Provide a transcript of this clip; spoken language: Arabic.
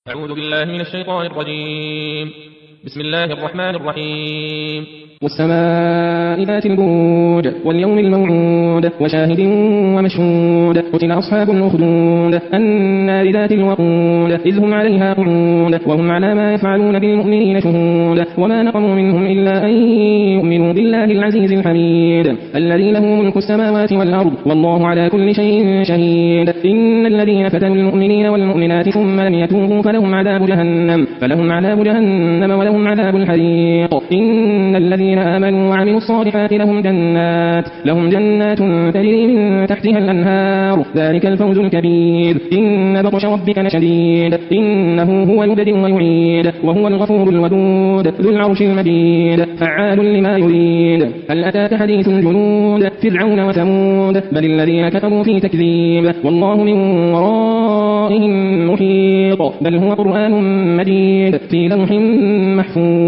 أعوذ بالله من الشيطان الرجيم. بسم الله الرحمن الرحيم. والسماء ذات البروج واليوم الموعود وشاهد ومشهود قتل أصحاب الأخدود النار ذات الوقود إذ هم عليها قعود وهم على ما يفعلون بالمؤمنين شهود وما نقموا منهم إلا أن يؤمنوا بالله العزيز الحميد الذي له ملك السماوات والأرض والله على كل شيء شهيد. إن الذين فتنوا المؤمنين والمؤمنات ثم لم يتوبوا فلهم عذاب جهنم ولهم عذاب الحريق. إن الذين آمنوا وعملوا الصالحات لهم جنات تجري من تحتها الأنهار ذلك الفوز الكبير. إن بطش ربك لشديد إنه هو يبدئ ويعيد وهو الغفور الودود ذو العرش المجيد فعال لما يريد. هل أتاك حديث الجنود فرعون وثمود بل الذين كفروا في تكذيب والله من ورائهم محيط بل هو قرآن مجيد في لوح محفوظ.